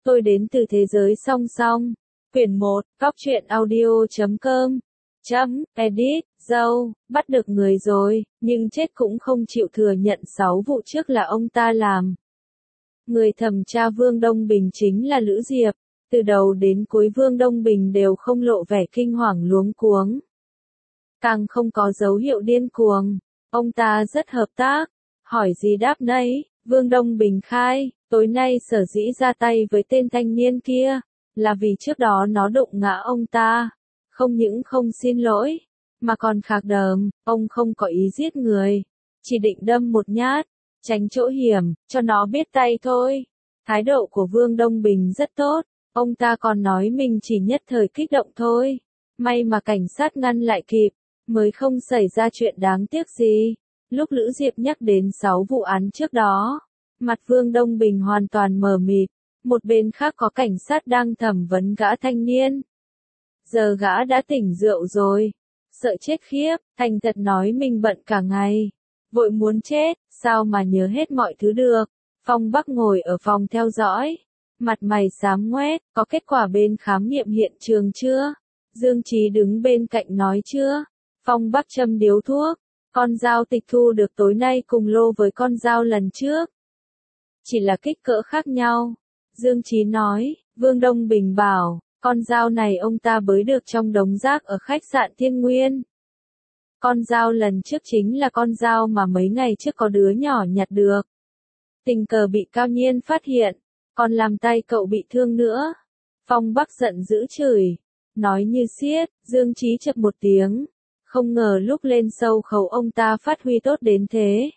Tôi đến từ thế giới song song. Quyển 1, Cóc truyện audio.com. Edit, dâu, bắt được người rồi, nhưng chết cũng không chịu thừa nhận 6 vụ trước là ông ta làm. Người thẩm tra Vương Đông Bình chính là Lữ Diệp. Từ đầu đến cuối Vương Đông Bình đều không lộ vẻ kinh hoàng luống cuống. Càng không có dấu hiệu điên cuồng. Ông ta rất hợp tác. Hỏi gì đáp nấy, Vương Đông Bình khai, tối nay sở dĩ ra tay với tên thanh niên kia, là vì trước đó nó đụng ngã ông ta. Không những không xin lỗi, mà còn khạc đờm, ông không có ý giết người. Chỉ định đâm một nhát, tránh chỗ hiểm, cho nó biết tay thôi. Thái độ của Vương Đông Bình rất tốt, ông ta còn nói mình chỉ nhất thời kích động thôi. May mà cảnh sát ngăn lại kịp, mới không xảy ra chuyện đáng tiếc gì. Lúc Lữ Diệp nhắc đến 6 vụ án trước đó, mặt Vương Đông Bình hoàn toàn mờ mịt, một bên khác có cảnh sát đang thẩm vấn gã thanh niên. Giờ gã đã tỉnh rượu rồi, sợ chết khiếp, thành thật nói mình bận cả ngày, vội muốn chết, sao mà nhớ hết mọi thứ được. Phong Bắc ngồi ở phòng theo dõi, mặt mày xám ngoét, có kết quả bên khám nghiệm hiện trường chưa? Dương Chí đứng bên cạnh nói chưa? Phong Bắc châm điếu thuốc, con dao tịch thu được tối nay cùng lô với con dao lần trước. Chỉ là kích cỡ khác nhau. Dương Chí nói, Vương Đông Bình bảo, con dao này ông ta bới được trong đống rác ở khách sạn Thiên Nguyên. Con dao lần trước chính là con dao mà mấy ngày trước có đứa nhỏ nhặt được. Tình cờ bị Cao Nhiên phát hiện, còn làm tay cậu bị thương nữa. Phong Bắc giận dữ chửi, nói như xiết, Dương Chí chập một tiếng. Không ngờ lúc lên sâu khẩu ông ta phát huy tốt đến thế.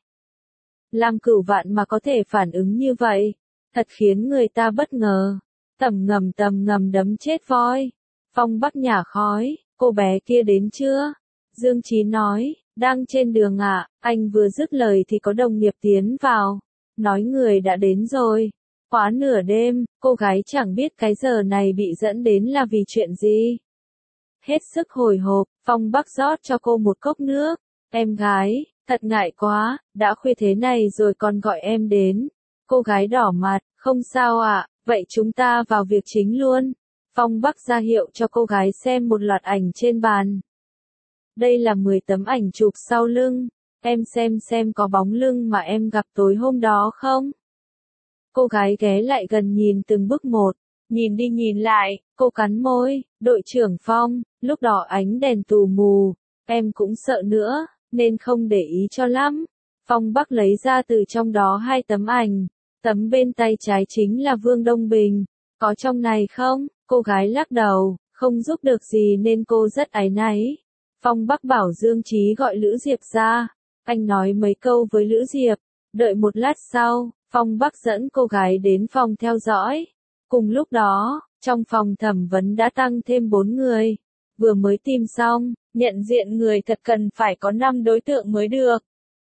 Làm Cửu Vạn mà có thể phản ứng như vậy, thật khiến người ta bất ngờ. Tầm ngầm đấm chết voi. Phong Bắc nhả khói, cô bé kia đến chưa? Dương Chí nói, đang trên đường ạ. Anh vừa dứt lời thì có đồng nghiệp tiến vào, nói người đã đến rồi. Quá nửa đêm, cô gái chẳng biết cái giờ này bị dẫn đến là vì chuyện gì. Hết sức hồi hộp, Phong Bắc rót cho cô một cốc nước. Em gái, thật ngại quá, đã khuya thế này rồi còn gọi em đến. Cô gái đỏ mặt, không sao ạ, vậy chúng ta vào việc chính luôn. Phong Bắc ra hiệu cho cô gái xem một loạt ảnh trên bàn. Đây là 10 tấm ảnh chụp sau lưng, em xem có bóng lưng mà em gặp tối hôm đó không? Cô gái ghé lại gần nhìn từng bức một, nhìn đi nhìn lại, cô cắn môi, đội trưởng Phong, lúc đó ánh đèn tù mù, em cũng sợ nữa, nên không để ý cho lắm. Phong Bắc lấy ra từ trong đó 2 tấm ảnh, tấm bên tay trái chính là Vương Đông Bình, có trong này không? Cô gái lắc đầu, không giúp được gì nên cô rất áy náy. Phong Bắc bảo Dương Chí gọi Lữ Diệp ra, anh nói mấy câu với Lữ Diệp, đợi một lát sau, Phong Bắc dẫn cô gái đến phòng theo dõi. Cùng lúc đó, trong phòng thẩm vấn đã tăng thêm 4 người, vừa mới tìm xong, nhận diện người thật cần phải có 5 đối tượng mới được.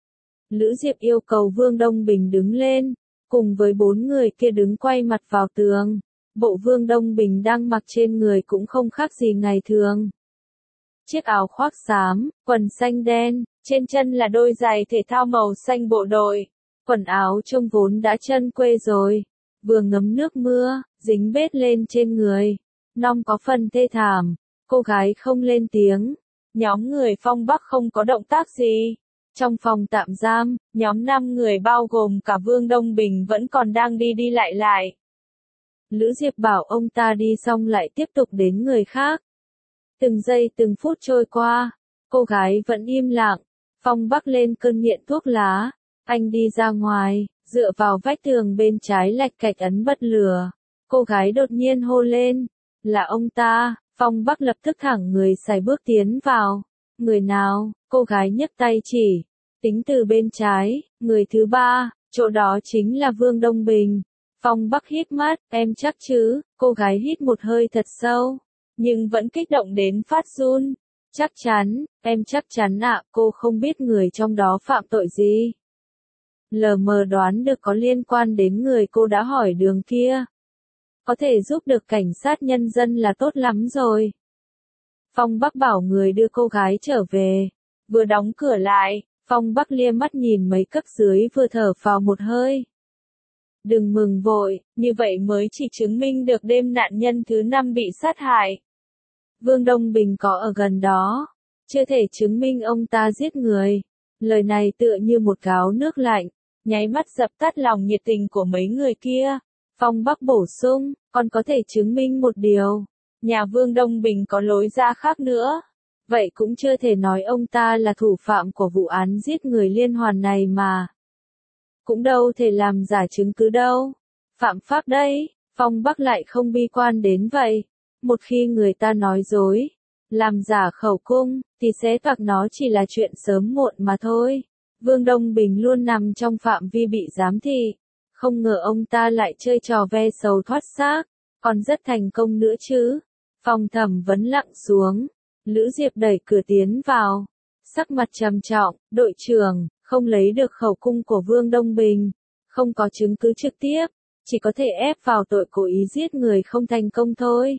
Lữ Diệp yêu cầu Vương Đông Bình đứng lên, cùng với 4 người kia đứng quay mặt vào tường. Bộ Vương Đông Bình đang mặc trên người cũng không khác gì ngày thường. Chiếc áo khoác xám, quần xanh đen, trên chân là đôi giày thể thao màu xanh bộ đội. Quần áo trông vốn đã chân quê rồi, vừa ngấm nước mưa, dính bết lên trên người. Nong có phần thê thảm, cô gái không lên tiếng. Nhóm người Phong Bắc không có động tác gì. Trong phòng tạm giam, nhóm 5 người bao gồm cả Vương Đông Bình vẫn còn đang đi lại. Lữ Diệp bảo ông ta đi xong lại tiếp tục đến người khác. Từng giây từng phút trôi qua, cô gái vẫn im lặng. Phong Bắc lên cơn nghiện thuốc lá. Anh đi ra ngoài, dựa vào vách tường bên trái lạch cạch ấn bật lửa. Cô gái đột nhiên hô lên, là ông ta. Phong Bắc lập tức thẳng người sải bước tiến vào. Người nào? Cô gái nhấc tay chỉ. Tính từ bên trái, người thứ 3, chỗ đó chính là Vương Đông Bình. Phong Bắc hít mắt, em chắc chứ? Cô gái hít một hơi thật sâu, nhưng vẫn kích động đến phát run. Chắc chắn, em chắc chắn ạ, cô không biết người trong đó phạm tội gì. Lờ mờ đoán được có liên quan đến người cô đã hỏi đường kia. Có thể giúp được cảnh sát nhân dân là tốt lắm rồi. Phong Bắc bảo người đưa cô gái trở về. Vừa đóng cửa lại, Phong Bắc lia mắt nhìn mấy cấp dưới vừa thở phào một hơi. Đừng mừng vội, như vậy mới chỉ chứng minh được đêm nạn nhân thứ 5 bị sát hại. Vương Đông Bình có ở gần đó, chưa thể chứng minh ông ta giết người. Lời này tựa như một gáo nước lạnh, nháy mắt dập tắt lòng nhiệt tình của mấy người kia. Phong Bắc bổ sung, còn có thể chứng minh một điều, nhà Vương Đông Bình có lối ra khác nữa. Vậy cũng chưa thể nói ông ta là thủ phạm của vụ án giết người liên hoàn này mà. Cũng đâu thể làm giả chứng cứ đâu. Phạm pháp đấy, Phong Bắc lại không bi quan đến vậy. Một khi người ta nói dối, làm giả khẩu cung, thì xé toạc nó chỉ là chuyện sớm muộn mà thôi. Vương Đông Bình luôn nằm trong phạm vi bị giám thị. Không ngờ ông ta lại chơi trò ve sầu thoát xác, còn rất thành công nữa chứ. Phòng thẩm vấn lặng xuống. Lữ Diệp đẩy cửa tiến vào. Sắc mặt trầm trọng, đội trưởng, không lấy được khẩu cung của Vương Đông Bình. Không có chứng cứ trực tiếp, chỉ có thể ép vào tội cố ý giết người không thành công thôi.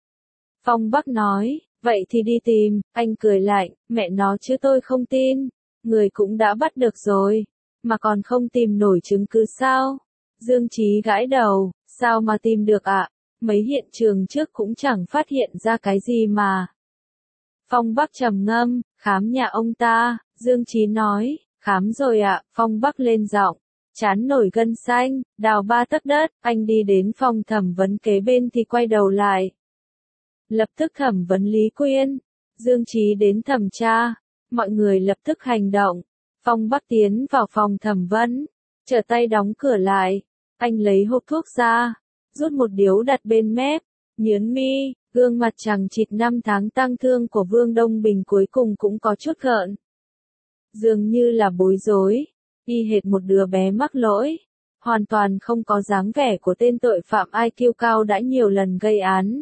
Phong Bắc nói, vậy thì đi tìm, anh cười lạnh, mẹ nó chứ tôi không tin. Người cũng đã bắt được rồi, mà còn không tìm nổi chứng cứ sao? Dương Chí gãi đầu, sao mà tìm được ạ? Mấy hiện trường trước cũng chẳng phát hiện ra cái gì mà. Phong Bắc trầm ngâm, khám nhà ông ta, Dương Chí nói, khám rồi ạ. Phong Bắc lên giọng, chán nổi gân xanh, đào 3 tấc đất, anh đi đến phòng thẩm vấn kế bên thì quay đầu lại. Lập tức thẩm vấn Lý Quyên, Dương Chí đến thẩm tra, mọi người lập tức hành động. Phong Bắc tiến vào phòng thẩm vấn, trở tay đóng cửa lại, anh lấy hộp thuốc ra, rút một điếu đặt bên mép, nhớn mi, gương mặt chằng chịt 5 tháng tang thương của Vương Đông Bình cuối cùng cũng có chút gợn. Dường như là bối rối, y hệt một đứa bé mắc lỗi, hoàn toàn không có dáng vẻ của tên tội phạm IQ cao đã nhiều lần gây án.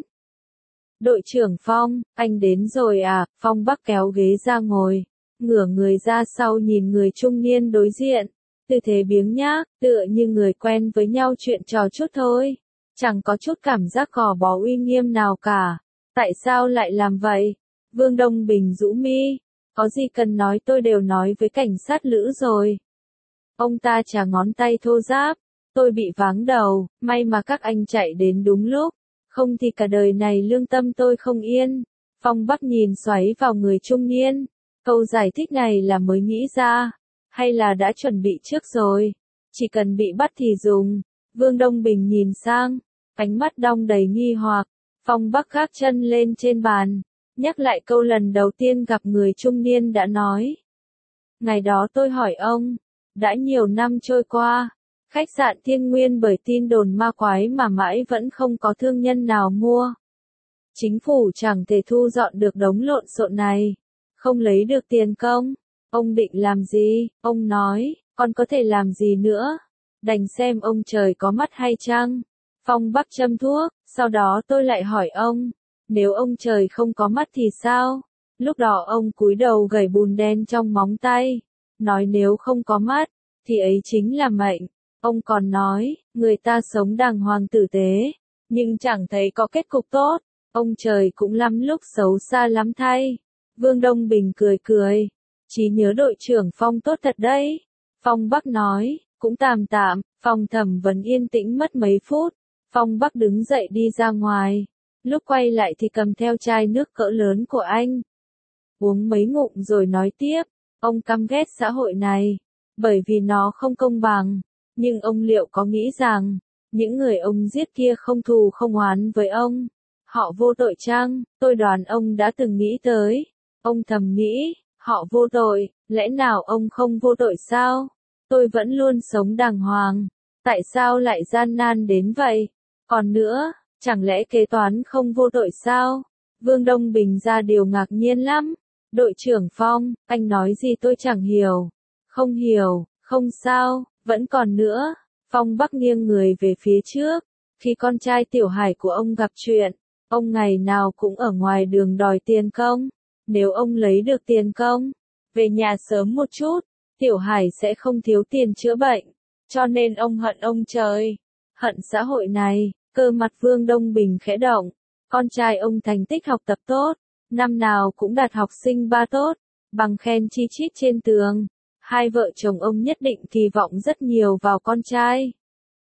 Đội trưởng Phong, anh đến rồi à? Phong Bắc kéo ghế ra ngồi, ngửa người ra sau nhìn người trung niên đối diện, tư thế biếng nhác, tựa như người quen với nhau chuyện trò chút thôi, chẳng có chút cảm giác gò bó uy nghiêm nào cả. Tại sao lại làm vậy? Vương Đông Bình rũ mi, có gì cần nói tôi đều nói với cảnh sát Lữ rồi. Ông ta chà ngón tay thô ráp, tôi bị váng đầu, may mà các anh chạy đến đúng lúc, không thì cả đời này lương tâm tôi không yên. Phong Bắc nhìn xoáy vào người trung niên, câu giải thích này là mới nghĩ ra, hay là đã chuẩn bị trước rồi, chỉ cần bị bắt thì dùng. Vương Đông Bình nhìn sang, ánh mắt đong đầy nghi hoặc. Phong Bắc gác chân lên trên bàn, nhắc lại câu lần đầu tiên gặp người trung niên đã nói. Ngày đó tôi hỏi ông, đã nhiều năm trôi qua, khách sạn Thiên Nguyên bởi tin đồn ma quái mà mãi vẫn không có thương nhân nào mua. Chính phủ chẳng thể thu dọn được đống lộn xộn này, không lấy được tiền công. Ông định làm gì? Ông nói, còn có thể làm gì nữa? Đành xem ông trời có mắt hay chăng? Phong Bắc châm thuốc, sau đó tôi lại hỏi ông, nếu ông trời không có mắt thì sao? Lúc đó ông cúi đầu gẩy bùn đen trong móng tay, nói nếu không có mắt, thì ấy chính là mệnh. Ông còn nói, người ta sống đàng hoàng tử tế, nhưng chẳng thấy có kết cục tốt. Ông trời cũng lắm lúc xấu xa lắm thay. Vương Đông Bình cười cười, trí nhớ đội trưởng Phong tốt thật đấy. Phong Bắc nói, cũng tạm tạm. Phòng thẩm vấn yên tĩnh mất mấy phút. Phong Bắc đứng dậy đi ra ngoài. Lúc quay lại thì cầm theo chai nước cỡ lớn của anh. Uống mấy ngụm rồi nói tiếp, ông căm ghét xã hội này, bởi vì nó không công bằng. Nhưng ông liệu có nghĩ rằng, những người ông giết kia không thù không oán với ông? Họ vô tội chăng? Tôi đoán ông đã từng nghĩ tới. Ông thầm nghĩ, họ vô tội, lẽ nào ông không vô tội sao? Tôi vẫn luôn sống đàng hoàng, tại sao lại gian nan đến vậy? Còn nữa, chẳng lẽ kế toán không vô tội sao? Vương Đông Bình ra điều ngạc nhiên lắm. Đội trưởng Phong, anh nói gì tôi chẳng hiểu. Không hiểu, không sao, vẫn còn nữa. Phong Bắc nghiêng người về phía trước. Khi con trai Tiểu Hải của ông gặp chuyện, ông ngày nào cũng ở ngoài đường đòi tiền công. Nếu ông lấy được tiền công, về nhà sớm một chút, Tiểu Hải sẽ không thiếu tiền chữa bệnh. Cho nên ông hận ông trời, hận xã hội này. Cơ mặt Vương Đông Bình khẽ động. Con trai ông thành tích học tập tốt, năm nào cũng đạt học sinh 3 tốt, bằng khen chi chít trên tường. Hai vợ chồng ông nhất định kỳ vọng rất nhiều vào con trai.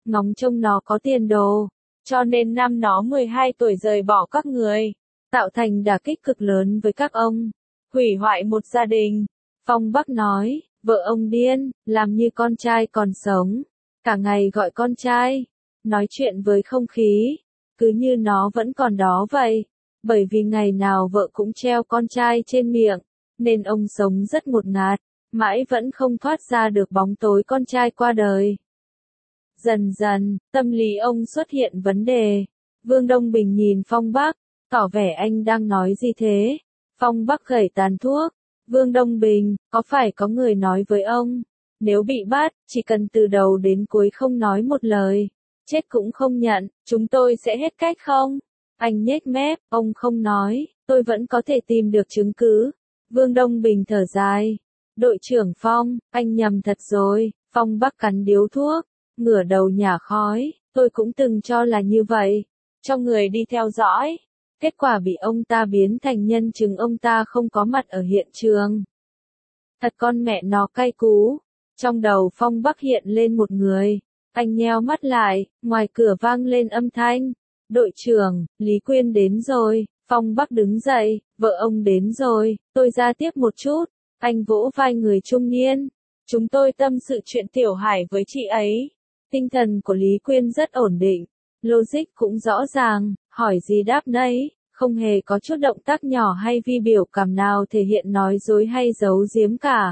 ngóng trông nó có tiền đồ, cho nên năm nó 12 tuổi rời bỏ các người, tạo thành đả kích cực lớn với các ông, hủy hoại một gia đình. Phong Bắc nói, vợ ông điên, làm như con trai còn sống, cả ngày gọi con trai, nói chuyện với không khí, cứ như nó vẫn còn đó vậy, bởi vì ngày nào vợ cũng treo con trai trên miệng, nên ông sống rất ngột ngạt, mãi vẫn không thoát ra được bóng tối con trai qua đời. Dần dần, tâm lý ông xuất hiện vấn đề. Vương Đông Bình nhìn Phong Bắc, tỏ vẻ anh đang nói gì thế? Phong Bắc gẩy tàn thuốc. Vương Đông Bình, có phải có người nói với ông, nếu bị bắt, chỉ cần từ đầu đến cuối không nói một lời, chết cũng không nhận, chúng tôi sẽ hết cách không? Anh nhếch mép, ông không nói, tôi vẫn có thể tìm được chứng cứ. Vương Đông Bình thở dài. Đội trưởng Phong, anh nhầm thật rồi. Phong Bắc cắn điếu thuốc, ngửa đầu nhả khói, tôi cũng từng cho là như vậy, cho người đi theo dõi. Kết quả bị ông ta biến thành nhân chứng, ông ta không có mặt ở hiện trường. Thật con mẹ nó cay cú. Trong đầu Phong Bắc hiện lên một người. Anh nheo mắt lại, ngoài cửa vang lên âm thanh. Đội trưởng, Lý Quyên đến rồi. Phong Bắc đứng dậy, vợ ông đến rồi, tôi ra tiếp một chút. Anh vỗ vai người trung niên. Chúng tôi tâm sự chuyện Tiểu Hải với chị ấy. Tinh thần của Lý Quyên rất ổn định. Logic cũng rõ ràng, hỏi gì đáp nấy, không hề có chút động tác nhỏ hay vi biểu cảm nào thể hiện nói dối hay giấu giếm cả.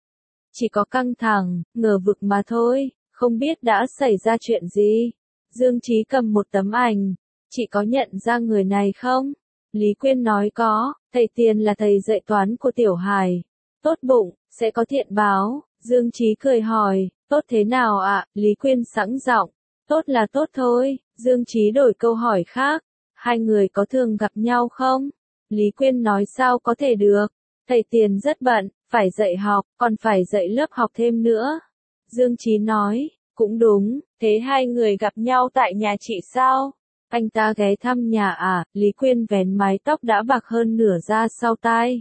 Chỉ có căng thẳng, ngờ vực mà thôi, không biết đã xảy ra chuyện gì. Dương Chí cầm một tấm ảnh, chị có nhận ra người này không? Lý Quyên nói có, thầy Tiền là thầy dạy toán của Tiểu Hải. Tốt bụng, sẽ có thiện báo. Dương Chí cười hỏi, tốt thế nào ạ? Lý Quyên sẵn giọng, tốt là tốt thôi. Dương Chí đổi câu hỏi khác, hai người có thường gặp nhau không? Lý Quyên nói sao có thể được, thầy Tiền rất bận, phải dạy học, còn phải dạy lớp học thêm nữa. Dương Chí nói, cũng đúng, thế hai người gặp nhau tại nhà chị sao? Anh ta ghé thăm nhà à? Lý Quyên vén mái tóc đã bạc hơn nửa ra sau tai.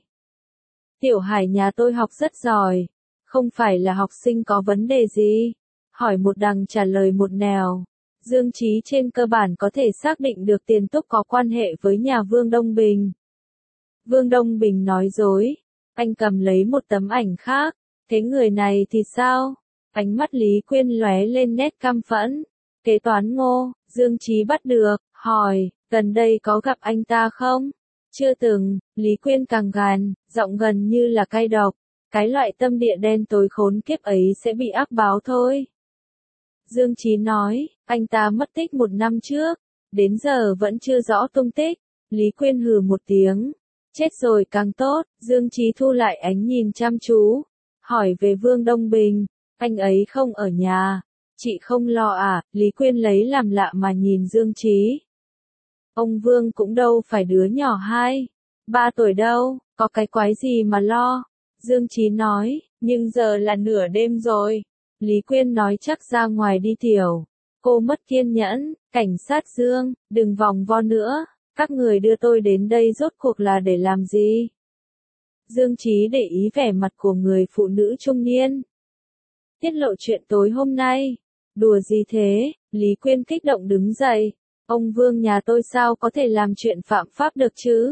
Tiểu Hải nhà tôi học rất giỏi, không phải là học sinh có vấn đề gì. Hỏi một đằng trả lời một nẻo. Dương Chí trên cơ bản có thể xác định được Tiền Túc có quan hệ với nhà Vương Đông Bình. Vương Đông Bình nói dối. Anh cầm lấy một tấm ảnh khác. Thế người này thì sao? Ánh mắt Lý Quyên lóe lên nét căm phẫn. Kế toán Ngô, Dương Chí bắt được, hỏi, gần đây có gặp anh ta không? Chưa từng. Lý Quyên càng gàn, giọng gần như là cay độc. Cái loại tâm địa đen tối khốn kiếp ấy sẽ bị ác báo thôi. Dương Chí nói, anh ta mất tích 1 năm trước, đến giờ vẫn chưa rõ tung tích. Lý Quyên hừ một tiếng, chết rồi càng tốt. Dương Chí thu lại ánh nhìn chăm chú, hỏi về Vương Đông Bình, anh ấy không ở nhà, chị không lo à? Lý Quyên lấy làm lạ mà nhìn Dương Chí. Ông Vương cũng đâu phải đứa nhỏ 2, 3 tuổi đâu, có cái quái gì mà lo. Dương Chí nói, nhưng giờ là nửa đêm rồi. Lý Quyên nói chắc ra ngoài đi tiểu. Cô mất kiên nhẫn, cảnh sát Dương, đừng vòng vo nữa, các người đưa tôi đến đây rốt cuộc là để làm gì? Dương Chí để ý vẻ mặt của người phụ nữ trung niên. Tiết lộ chuyện tối hôm nay. Đùa gì thế? Lý Quyên kích động đứng dậy. Ông Vương nhà tôi sao có thể làm chuyện phạm pháp được chứ?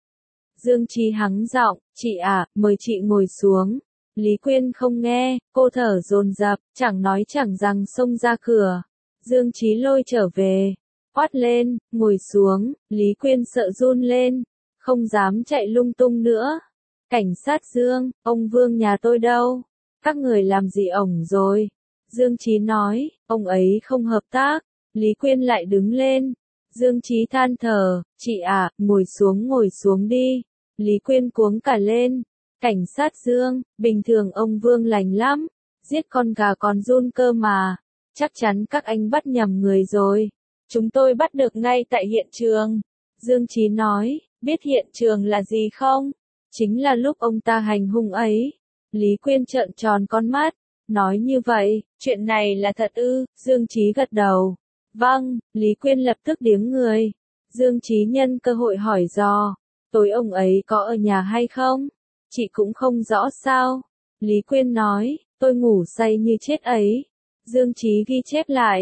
Dương Chí hắng giọng, chị à, mời chị ngồi xuống. Lý Quyên không nghe, cô thở dồn dập, chẳng nói chẳng rằng xông ra cửa. Dương Chí lôi trở về, quát lên, ngồi xuống. Lý Quyên sợ run lên, không dám chạy lung tung nữa. Cảnh sát Dương, ông Vương nhà tôi đâu? Các người làm gì ổng rồi? Dương Chí nói, ông ấy không hợp tác. Lý Quyên lại đứng lên. Dương Chí than thở, chị à, ngồi xuống đi. Lý Quyên cuống cả lên. Cảnh sát Dương, bình thường ông Vương lành lắm, giết con gà còn run cơ mà. Chắc chắn các anh bắt nhầm người rồi. Chúng tôi bắt được ngay tại hiện trường. Dương Chí nói, biết hiện trường là gì không? Chính là lúc ông ta hành hung ấy. Lý Quyên trợn tròn con mắt, nói như vậy, chuyện này là thật ư? Dương Chí gật đầu. Vâng, Lý Quyên lập tức điếng người. Dương Chí nhân cơ hội hỏi dò, tối ông ấy có ở nhà hay không? Chị cũng không rõ sao? Lý Quyên nói, tôi ngủ say như chết ấy. Dương Chí ghi chép lại,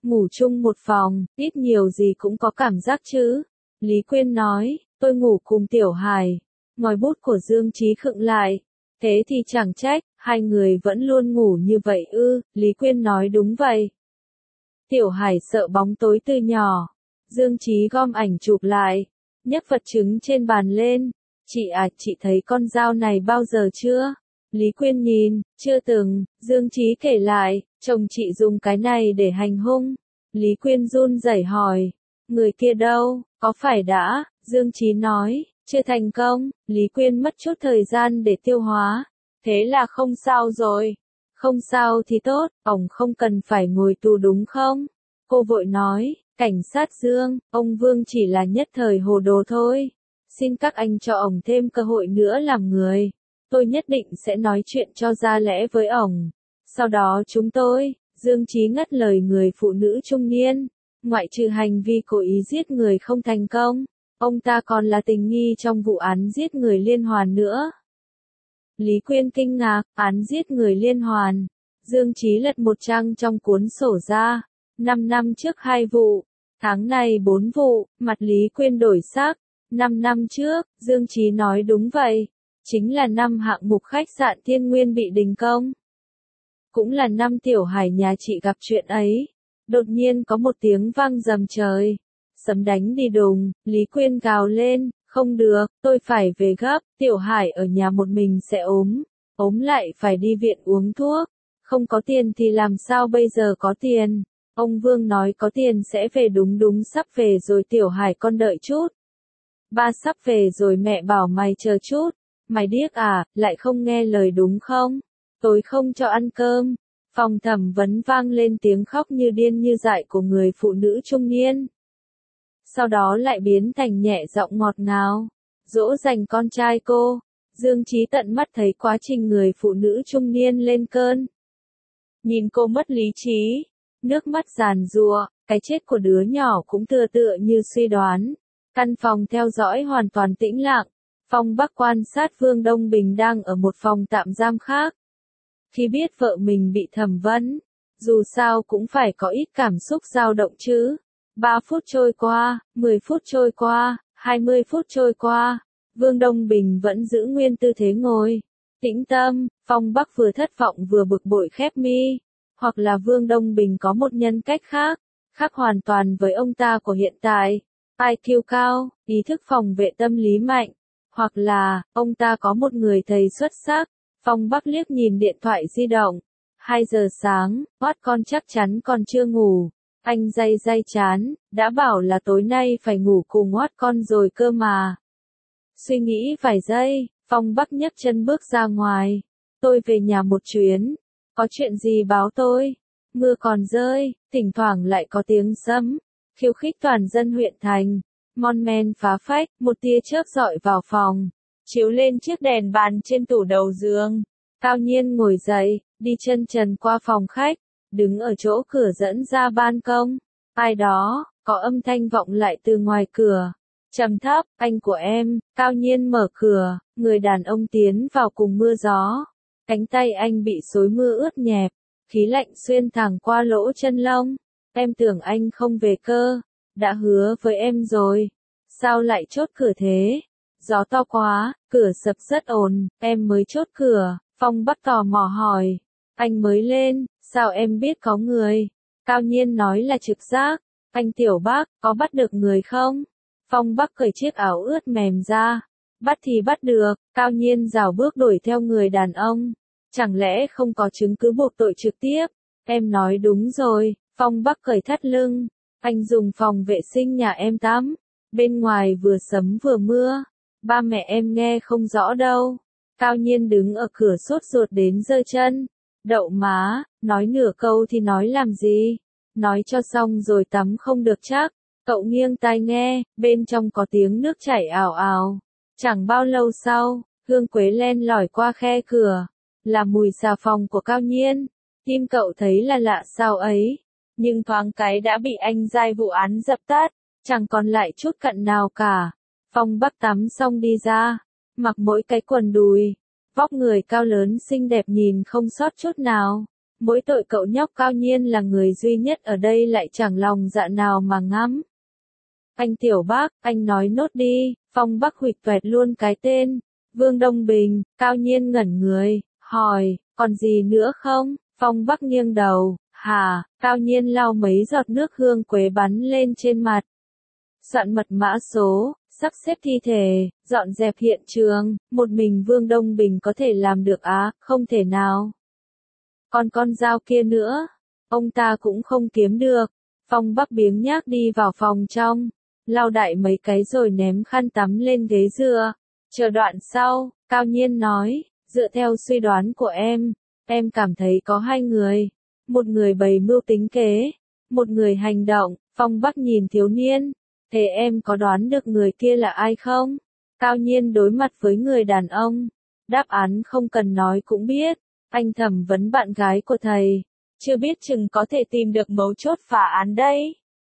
ngủ chung một phòng, ít nhiều gì cũng có cảm giác chứ. Lý Quyên nói, tôi ngủ cùng Tiểu Hải. Ngòi bút của Dương Chí khựng lại. Thế thì chẳng trách, hai người vẫn luôn ngủ như vậy ư, Lý Quyên nói đúng vậy. Tiểu Hải sợ bóng tối từ nhỏ. Dương Chí gom ảnh chụp lại, nhấc vật chứng trên bàn lên. Chị à, chị thấy con dao này bao giờ chưa? Lý Quyên nhìn, chưa từng. Dương Chí kể lại, chồng chị dùng cái này để hành hung. Lý Quyên run rẩy hỏi, người kia đâu, có phải đã? Dương Chí nói, chưa thành công. Lý Quyên mất chút thời gian để tiêu hóa. Thế là không sao rồi. Không sao thì tốt, ông không cần phải ngồi tù đúng không? Cô vội nói, cảnh sát Dương, ông Vương chỉ là nhất thời hồ đồ thôi. Xin các anh cho ông thêm cơ hội nữa làm người. Tôi nhất định sẽ nói chuyện cho ra lẽ với ông. Sau đó chúng tôi, Dương Chí ngắt lời người phụ nữ trung niên. Ngoại trừ hành vi cố ý giết người không thành công, ông ta còn là tình nghi trong vụ án giết người liên hoàn nữa. Lý Quyên kinh ngạc, án giết người liên hoàn. Dương Chí lật một trang trong cuốn sổ ra. 5 năm trước 2 vụ, tháng này 4 vụ, mặt Lý Quyên đổi sắc. 5 năm trước, Dương Chí nói đúng vậy. Chính là năm hạng mục khách sạn Thiên Nguyên bị đình công. Cũng là năm Tiểu Hải nhà chị gặp chuyện ấy. Đột nhiên có một tiếng vang rầm trời. Sấm đánh đi đùng, Lý Quyên gào lên, không được, tôi phải về gấp, Tiểu Hải ở nhà một mình sẽ ốm lại phải đi viện uống thuốc. Không có tiền thì làm sao bây giờ có tiền? Ông Vương nói có tiền sẽ về, đúng sắp về rồi Tiểu Hải con đợi chút. Ba sắp về rồi mẹ bảo mày chờ chút. Mày điếc à, lại không nghe lời đúng không? Tối không cho ăn cơm. Phòng thẩm vấn vang lên tiếng khóc như điên như dại của người phụ nữ trung niên. Sau đó lại biến thành nhẹ giọng ngọt ngào, dỗ dành con trai cô. Dương Chí tận mắt thấy quá trình người phụ nữ trung niên lên cơn. Nhìn cô mất lý trí, nước mắt giàn giụa, cái chết của đứa nhỏ cũng tựa như suy đoán. Căn phòng theo dõi hoàn toàn tĩnh lặng. Phong Bắc quan sát Vương Đông Bình đang ở một phòng tạm giam khác. Khi biết vợ mình bị thẩm vấn, dù sao cũng phải có ít cảm xúc dao động chứ. 3 phút trôi qua, 10 phút trôi qua, 20 phút trôi qua, Vương Đông Bình vẫn giữ nguyên tư thế ngồi. Tĩnh tâm, Phong Bắc vừa thất vọng vừa bực bội khép mi. Hoặc là Vương Đông Bình có một nhân cách khác hoàn toàn với ông ta của hiện tại. IQ cao, ý thức phòng vệ tâm lý mạnh. Hoặc là, ông ta có một người thầy xuất sắc. Phong Bắc liếc nhìn điện thoại di động. 2 giờ sáng, Hoát con chắc chắn còn chưa ngủ. Anh day chán, đã bảo là tối nay phải ngủ cùng Hoát con rồi cơ mà. Suy nghĩ vài giây, Phong Bắc nhấc chân bước ra ngoài. Tôi về nhà một chuyến. Có chuyện gì báo tôi? Mưa còn rơi, thỉnh thoảng lại có tiếng sấm. Khiêu khích toàn dân huyện thành. Mon men phá phách, một tia chớp rọi vào phòng, chiếu lên chiếc đèn bàn trên tủ đầu giường. Cao Nhiên ngồi dậy, đi chân trần qua phòng khách, đứng ở chỗ cửa dẫn ra ban công. Ai đó, có âm thanh vọng lại từ ngoài cửa. Trầm thấp, anh của em. Cao Nhiên mở cửa, người đàn ông tiến vào cùng mưa gió. Cánh tay anh bị xối mưa ướt nhẹp, khí lạnh xuyên thẳng qua lỗ chân lông. Em tưởng anh không về cơ, đã hứa với em rồi. Sao lại chốt cửa thế? Gió to quá, cửa sập rất ồn, em mới chốt cửa. Phong Bắc tò mò hỏi. Anh mới lên, sao em biết có người? Cao Nhiên nói là trực giác. Anh Tiểu Bác, có bắt được người không? Phong Bắc cởi chiếc áo ướt mềm ra. Bắt thì bắt được. Cao Nhiên rảo bước đuổi theo người đàn ông. Chẳng lẽ không có chứng cứ buộc tội trực tiếp? Em nói đúng rồi. Phong Bắc cởi thắt lưng. Anh dùng phòng vệ sinh nhà em tắm. Bên ngoài vừa sấm vừa mưa. Ba mẹ em nghe không rõ đâu. Cao Nhiên đứng ở cửa sốt ruột đến giơ chân. Đậu má, nói nửa câu thì nói làm gì? Nói cho xong rồi tắm không được chắc. Cậu nghiêng tai nghe, bên trong có tiếng nước chảy ào ào. Chẳng bao lâu sau, hương quế len lỏi qua khe cửa. Là mùi xà phòng của Cao Nhiên. Tim cậu thấy là lạ sao ấy. Nhưng thoáng cái đã bị anh giai vụ án dập tắt. Chẳng còn lại chút cặn nào cả. Phong Bắc tắm xong đi ra. Mặc mỗi cái quần đùi. Vóc người cao lớn xinh đẹp nhìn không sót chút nào. Mỗi tội cậu nhóc Cao Nhiên là người duy nhất ở đây lại chẳng lòng dạ nào mà ngắm. Anh Tiểu Bác, anh nói nốt đi. Phong Bắc huỵch toẹt luôn cái tên. Vương Đông Bình. Cao Nhiên ngẩn người, hỏi, còn gì nữa không? Phong Bắc nghiêng đầu, hả? Cao Nhiên lau mấy giọt nước hương quế bắn lên trên mặt. Soạn mật mã số, sắp xếp thi thể, dọn dẹp hiện trường, một mình Vương Đông Bình có thể làm được á, không thể nào. Còn con dao kia nữa, ông ta cũng không kiếm được. Phong Bắc biếng nhác đi vào phòng trong, lau đại mấy cái rồi ném khăn tắm lên ghế dựa. Chờ đoạn sau, Cao Nhiên nói, dựa theo suy đoán của em cảm thấy có hai người. Một người bày mưu tính kế, một người hành động. Phong Bắc nhìn thiếu niên, thế em có đoán được người kia là ai không? Cao Nhiên đối mặt với người đàn ông, đáp án không cần nói cũng biết. Anh thẩm vấn bạn gái của thầy, chưa biết chừng có thể tìm được mấu chốt phá án đây.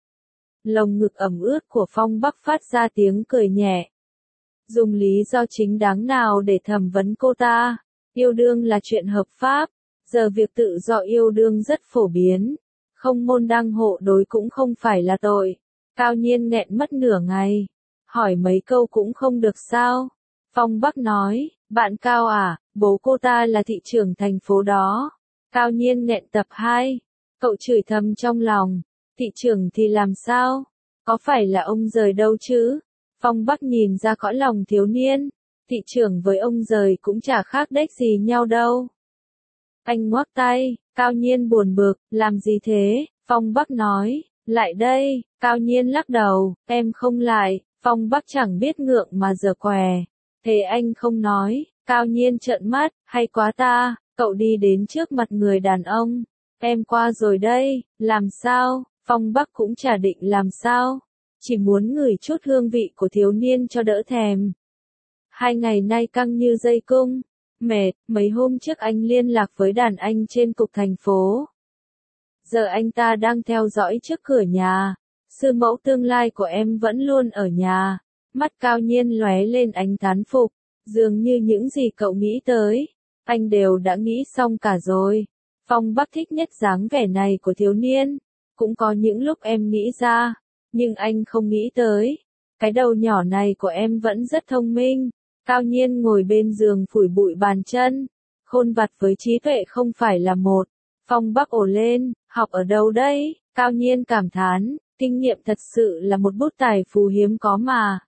Lồng ngực ẩm ướt của Phong Bắc phát ra tiếng cười nhẹ. Dùng lý do chính đáng nào để thẩm vấn cô ta? Yêu đương là chuyện hợp pháp, giờ việc tự do yêu đương rất phổ biến. Không môn đăng hộ đối cũng không phải là tội. Cao Nhiên nghẹn mất nửa ngày, hỏi mấy câu cũng không được sao. Phong Bắc nói, bạn Cao à, bố cô ta là thị trưởng thành phố đó. Cao Nhiên nghẹn tập 2, cậu chửi thầm trong lòng, thị trưởng thì làm sao? Có phải là ông Giời đâu chứ? Phong Bắc nhìn ra cõi lòng thiếu niên, thị trưởng với ông Giời cũng chả khác đếch gì nhau đâu. Anh ngoắc tay, Cao Nhiên buồn bực, làm gì thế? Phong Bắc nói, lại đây. Cao Nhiên lắc đầu, em không lại. Phong Bắc chẳng biết ngượng mà giở què. Thế anh không nói? Cao Nhiên trợn mắt, hay quá ta. Cậu đi đến trước mặt người đàn ông. Em qua rồi đây, làm sao? Phong Bắc cũng chả định làm sao. Chỉ muốn ngửi chút hương vị của thiếu niên cho đỡ thèm. 2 ngày nay căng như dây cung. Mệt, mấy hôm trước anh liên lạc với đàn anh trên cục thành phố. Giờ anh ta đang theo dõi trước cửa nhà. Sư mẫu tương lai của em vẫn luôn ở nhà. Mắt Cao Nhiên lóe lên ánh thán phục. Dường như những gì cậu nghĩ tới, anh đều đã nghĩ xong cả rồi. Phong Bắc thích nhất dáng vẻ này của thiếu niên. Cũng có những lúc em nghĩ ra, nhưng anh không nghĩ tới. Cái đầu nhỏ này của em vẫn rất thông minh. Cao Nhiên ngồi bên giường phủi bụi bàn chân. Khôn vặt với trí tuệ không phải là một. Phong Bắc ồ lên, học ở đâu đấy? Cao Nhiên cảm thán, kinh nghiệm thật sự là một bút tài phú hiếm có mà.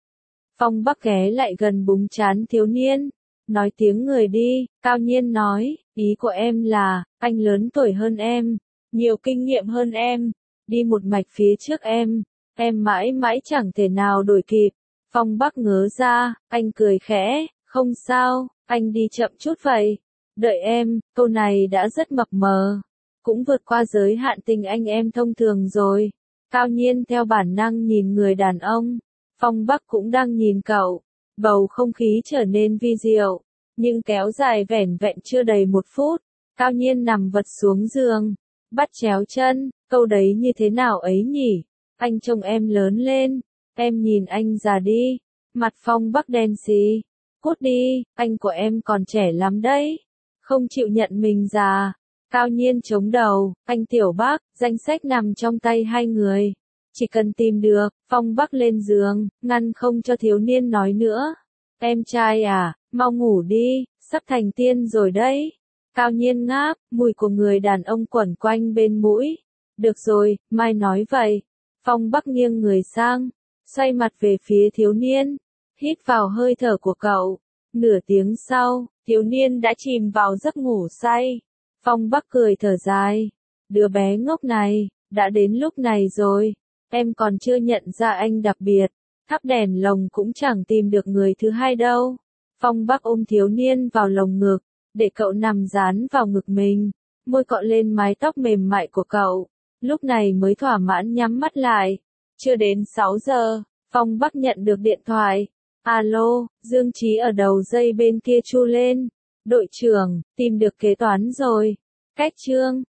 Phong Bắc ghé lại gần búng trán thiếu niên. Nói tiếng người đi. Cao Nhiên nói, ý của em là, anh lớn tuổi hơn em, nhiều kinh nghiệm hơn em, đi một mạch phía trước em mãi mãi chẳng thể nào đuổi kịp. Phong Bắc ngớ ra, anh cười khẽ, không sao, anh đi chậm chút vậy. Đợi em, câu này đã rất mập mờ, cũng vượt qua giới hạn tình anh em thông thường rồi. Cao Nhiên theo bản năng nhìn người đàn ông, Phong Bắc cũng đang nhìn cậu. Bầu không khí trở nên vi diệu, nhưng kéo dài vẻn vẹn chưa đầy 1 phút. Cao Nhiên nằm vật xuống giường, bắt chéo chân, câu đấy như thế nào ấy nhỉ? Anh trông em lớn lên, em nhìn anh già đi. Mặt Phong Bắc đen xì. Cút đi, anh của em còn trẻ lắm đấy. Không chịu nhận mình già. Cao Nhiên chống đầu, anh Tiểu Bác, danh sách nằm trong tay hai người. Chỉ cần tìm được. Phong Bắc lên giường, ngăn không cho thiếu niên nói nữa. Em trai à, mau ngủ đi, sắp thành tiên rồi đấy. Cao Nhiên ngáp, mùi của người đàn ông quẩn quanh bên mũi. Được rồi, mai nói vậy. Phong Bắc nghiêng người sang, xoay mặt về phía thiếu niên, hít vào hơi thở của cậu. Nửa tiếng sau, thiếu niên đã chìm vào giấc ngủ say. Phong Bắc cười thở dài. Đứa bé ngốc này, đã đến lúc này rồi. Em còn chưa nhận ra anh đặc biệt. Thắp đèn lồng cũng chẳng tìm được người thứ hai đâu. Phong Bắc ôm thiếu niên vào lồng ngực, để cậu nằm dán vào ngực mình. Môi cọ lên mái tóc mềm mại của cậu. Lúc này mới thỏa mãn nhắm mắt lại. Chưa đến 6 giờ, Phong Bắc nhận được điện thoại. Alo, Dương Chí ở đầu dây bên kia chu lên. Đội trưởng, tìm được kế toán rồi. Cách chương.